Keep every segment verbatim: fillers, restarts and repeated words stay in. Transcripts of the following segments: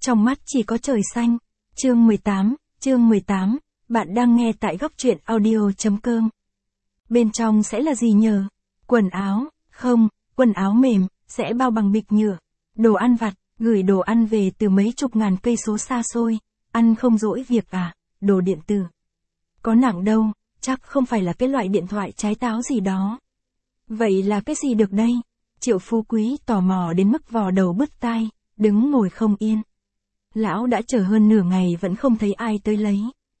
Trong mắt chỉ có trời xanh. Chương mười tám, chương mười tám, bạn đang nghe tại góc truyện audio.com. Bên trong sẽ là gì nhờ? Quần áo, không, quần áo mềm, sẽ bao bằng bịch nhựa. Đồ ăn vặt, gửi đồ ăn về từ mấy chục ngàn cây số xa xôi, ăn không dỗi việc à, đồ điện tử. Có nặng đâu, chắc không phải là cái loại điện thoại trái táo gì đó. Vậy là cái gì được đây? Triệu Phú Quý tò mò đến mức vò đầu bứt tai, đứng ngồi không yên. Lão đã chờ hơn nửa ngày vẫn không thấy ai tới lấy.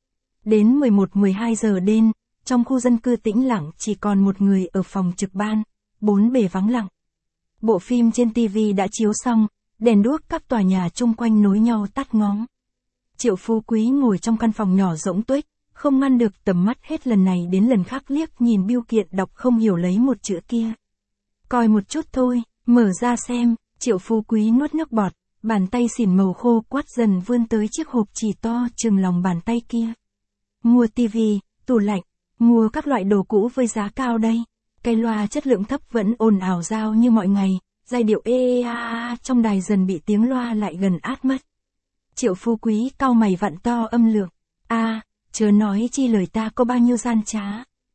Đến mười một mười hai giờ đêm, trong khu dân cư tĩnh lặng chỉ còn một người ở phòng trực ban, bốn bề vắng lặng. Bộ phim trên ti vi đã chiếu xong, đèn đuốc các tòa nhà chung quanh nối nhau tắt ngóm. Triệu Phú Quý ngồi trong căn phòng nhỏ rỗng tuếch, không ngăn được tầm mắt hết lần này đến lần khác liếc nhìn bưu kiện đọc không hiểu lấy một chữ kia. Coi một chút thôi, mở ra xem, Triệu Phú Quý nuốt nước bọt, bàn tay xỉn màu khô quắt dần vươn tới chiếc hộp chỉ to chừng lòng bàn tay kia. Mua tivi, tủ lạnh, mua các loại đồ cũ với giá cao đây. Cái loa chất lượng thấp vẫn ồn ào rao như mọi ngày, giai điệu ê ê a a trong đài dần bị tiếng loa lại gần át mất. Triệu Phú Quý cau mày vặn to âm lượng. A, à, chớ nói chi lời ta có bao nhiêu gian trá.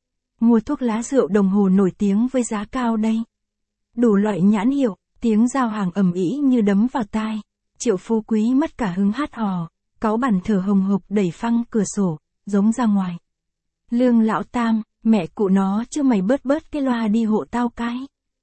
Mua thuốc lá rượu đồng hồ nổi tiếng với giá cao đây. Đủ loại nhãn hiệu, tiếng giao hàng ầm ĩ như đấm vào tai. Triệu Phú Quý mất cả hứng hát hò, cáu bản thở hồng hộc đẩy phăng cửa sổ, giống ra ngoài. Lương lão Tam, mẹ cụ nó chứ mày bớt bớt cái loa đi hộ tao cái.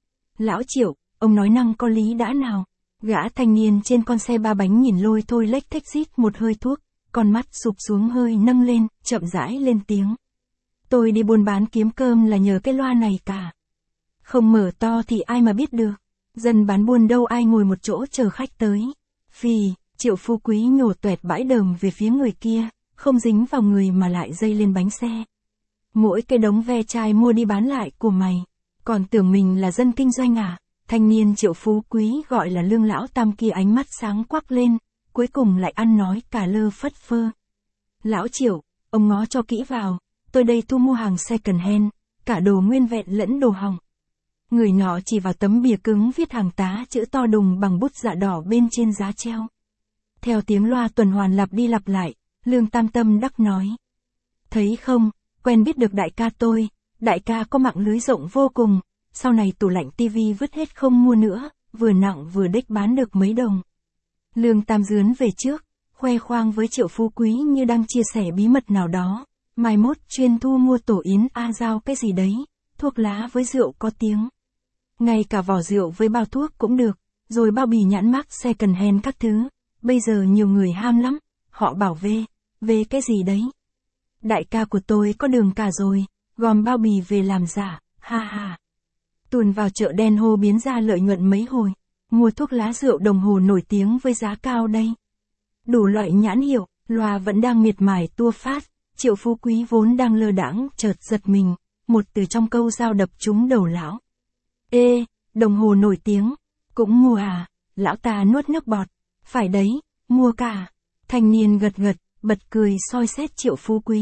Lão Triệu, ông nói năng có lý đã nào. Gã thanh niên trên con xe ba bánh nhìn lôi thôi lếch thếch rít một hơi thuốc, con mắt sụp xuống hơi nâng lên, chậm rãi lên tiếng. Tôi đi buôn bán kiếm cơm là nhờ cái loa này cả. Không mở to thì ai mà biết được. Dân bán buôn đâu ai ngồi một chỗ chờ khách tới. Phì, Triệu Phú Quý nhổ toẹt bãi đờm về phía người kia, không dính vào người mà lại dây lên bánh xe. Mỗi cái đống ve chai mua đi bán lại của mày, còn tưởng mình là dân kinh doanh à? Thanh niên Triệu Phú Quý gọi là Lương lão Tam kia ánh mắt sáng quắc lên, cuối cùng lại ăn nói cả lơ phất phơ. Lão Triệu, ông ngó cho kỹ vào, tôi đây thu mua hàng second hand, cả đồ nguyên vẹn lẫn đồ hỏng. Người nọ chỉ vào tấm bìa cứng viết hàng tá chữ to đùng bằng bút dạ đỏ bên trên giá treo. Theo tiếng loa tuần hoàn lặp đi lặp lại, Lương Tam tâm đắc nói. Thấy không, quen biết được đại ca tôi, đại ca có mạng lưới rộng vô cùng, sau này tủ lạnh tivi vứt hết không mua nữa, vừa nặng vừa đếch bán được mấy đồng. Lương Tam dướn về trước, khoe khoang với Triệu Phú Quý như đang chia sẻ bí mật nào đó, mai mốt chuyên thu mua tổ yến a giao cái gì đấy, thuốc lá với rượu có tiếng. Ngay cả vỏ rượu với bao thuốc cũng được, rồi bao bì nhãn mác second hand các thứ, bây giờ nhiều người ham lắm, họ bảo về, về cái gì đấy. Đại ca của tôi có đường cả rồi, gom bao bì về làm giả, ha ha. Tuồn vào chợ đen hô biến ra lợi nhuận mấy hồi, mua thuốc lá rượu đồng hồ nổi tiếng với giá cao đây. Đủ loại nhãn hiệu, loa vẫn đang miệt mài tua phát, Triệu Phú Quý vốn đang lơ đãng chợt giật mình, một từ trong câu dao đập trúng đầu lão. Ê, đồng hồ nổi tiếng, cũng mua à? Lão ta nuốt nước bọt. Phải đấy, mua cả. Thanh niên gật gật, bật cười soi xét Triệu Phú Quý.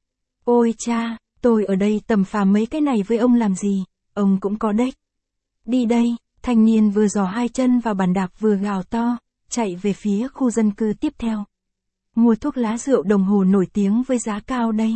Ôi cha, tôi ở đây tầm phàm mấy cái này với ông làm gì, ông cũng có đếch. Đi đây, thanh niên vừa giò hai chân vào bàn đạp vừa gào to, chạy về phía khu dân cư tiếp theo. Mua thuốc lá rượu đồng hồ nổi tiếng với giá cao đây.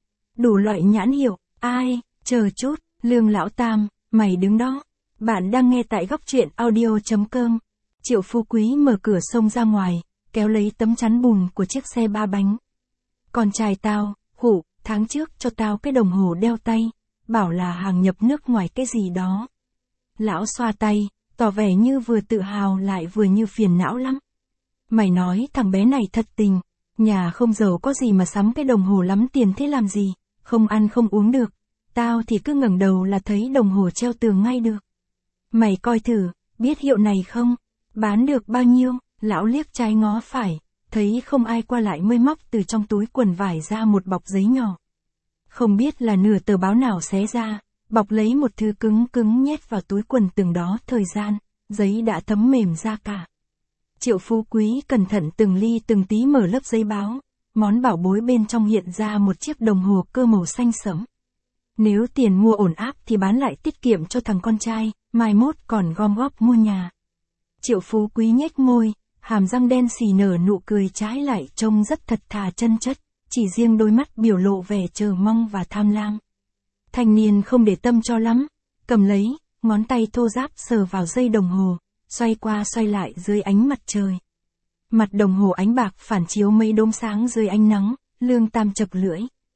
Đủ loại nhãn hiệu, ai, chờ chút, Lương lão Tam, mày đứng đó. Bạn đang nghe tại góc truyện audio.com. Triệu Phú Quý mở cửa xông ra ngoài, kéo lấy tấm chắn bùn của chiếc xe ba bánh. Con trai tao, khủ, tháng trước cho tao cái đồng hồ đeo tay, bảo là hàng nhập nước ngoài cái gì đó. Lão xoa tay, tỏ vẻ như vừa tự hào lại vừa như phiền não lắm. Mày nói thằng bé này thật tình, nhà không giàu có gì mà sắm cái đồng hồ lắm tiền thế làm gì, không ăn không uống được. Tao thì cứ ngẩng đầu là thấy đồng hồ treo tường ngay được. Mày coi thử, biết hiệu này không? Bán được bao nhiêu? Lão liếc trái ngó phải, thấy không ai qua lại mới móc từ trong túi quần vải ra một bọc giấy nhỏ. Không biết là nửa tờ báo nào xé ra, bọc lấy một thứ cứng cứng nhét vào túi quần từng đó thời gian, giấy đã thấm mềm ra cả. Triệu Phú Quý cẩn thận từng ly từng tí mở lớp giấy báo, món bảo bối bên trong hiện ra một chiếc đồng hồ cơ màu xanh sẫm. Nếu tiền mua ổn áp thì bán lại tiết kiệm cho thằng con trai, mai mốt còn gom góp mua nhà. Triệu Phú Quý nhếch môi, hàm răng đen xì nở nụ cười trái lại trông rất thật thà chân chất, chỉ riêng đôi mắt biểu lộ vẻ chờ mong và tham lam. Thanh niên không để tâm cho lắm, cầm lấy, ngón tay thô ráp sờ vào dây đồng hồ, xoay qua xoay lại dưới ánh mặt trời. Mặt đồng hồ ánh bạc phản chiếu mấy đốm sáng dưới ánh nắng, Lương Tam chật lưỡi.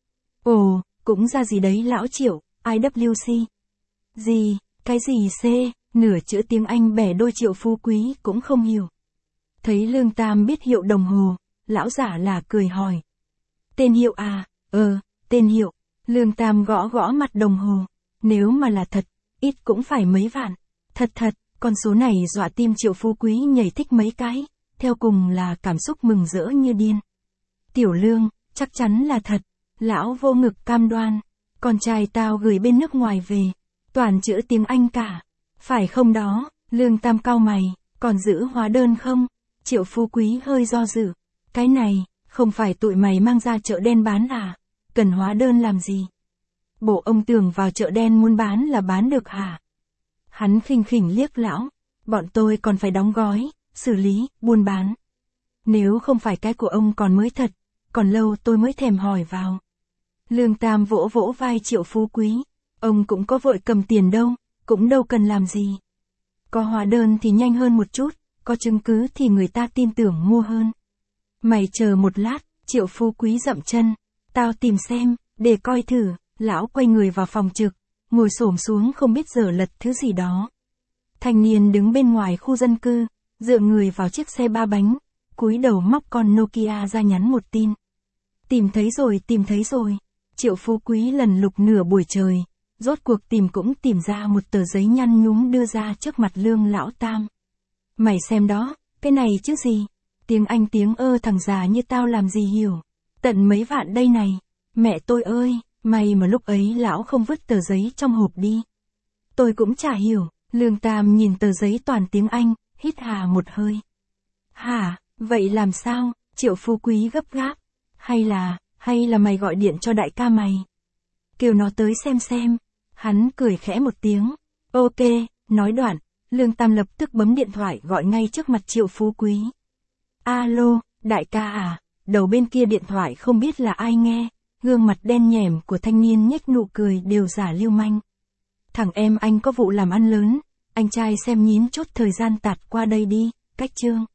Ồ, cũng ra gì đấy lão Triệu, I W C. Gì, cái gì C, nửa chữ tiếng Anh bẻ đôi Triệu Phú Quý cũng không hiểu. Thấy Lương Tam biết hiệu đồng hồ, lão giả là cười hỏi. Tên hiệu à, ờ, tên hiệu. Lương Tam gõ gõ mặt đồng hồ. Nếu mà là thật, ít cũng phải mấy vạn. Thật thật, con số này dọa tim Triệu Phú Quý nhảy thích mấy cái, theo cùng là cảm xúc mừng rỡ như điên. Tiểu Lương, chắc chắn là thật. Lão vô ngực cam đoan. Con trai tao gửi bên nước ngoài về, toàn chữ tiếng Anh cả. Phải không đó? Lương Tam cau mày, còn giữ hóa đơn không? Triệu Phú Quý hơi do dự. Cái này, không phải tụi mày mang ra chợ đen bán à? Cần hóa đơn làm gì? Bộ ông tưởng vào chợ đen muốn bán là bán được hả? Hắn khinh khỉnh liếc lão. Bọn tôi còn phải đóng gói, xử lý, buôn bán. Nếu không phải cái của ông còn mới thật, còn lâu tôi mới thèm hỏi vào. Lương Tam vỗ vỗ vai Triệu Phú Quý. Ông cũng có vội cầm tiền đâu, cũng đâu cần làm gì. Có hóa đơn thì nhanh hơn một chút, có chứng cứ thì người ta tin tưởng mua hơn. Mày chờ một lát, Triệu Phú Quý dậm chân. Tao tìm xem, để coi thử. Lão quay người vào phòng trực, ngồi xổm xuống không biết dở lật thứ gì đó. Thanh niên đứng bên ngoài khu dân cư, dựa người vào chiếc xe ba bánh, cúi đầu móc con Nokia ra nhắn một tin. Tìm thấy rồi, tìm thấy rồi. Triệu Phú Quý lần lục nửa buổi trời, rốt cuộc tìm cũng tìm ra một tờ giấy nhăn nhúm đưa ra trước mặt Lương Lão Tam. Mày xem đó, cái này chứ gì? Tiếng Anh tiếng ơ thằng già như tao làm gì hiểu. Tận mấy vạn đây này. Mẹ tôi ơi, may mà lúc ấy lão không vứt tờ giấy trong hộp đi. Tôi cũng chả hiểu. Lương Tam nhìn tờ giấy toàn tiếng Anh, hít hà một hơi. Hả, vậy làm sao? Triệu Phú Quý gấp gáp. Hay là, hay là mày gọi điện cho đại ca mày? Kêu nó tới xem xem. Hắn cười khẽ một tiếng. Ok, nói đoạn, Lương Tam lập tức bấm điện thoại gọi ngay trước mặt Triệu Phú Quý. Alo, đại ca à? Đầu bên kia điện thoại không biết là ai nghe. Gương mặt đen nhẻm của thanh niên nhếch nụ cười đều giả lưu manh. Thằng em anh có vụ làm ăn lớn, anh trai xem nhín chút thời gian tạt qua đây đi, cách chương.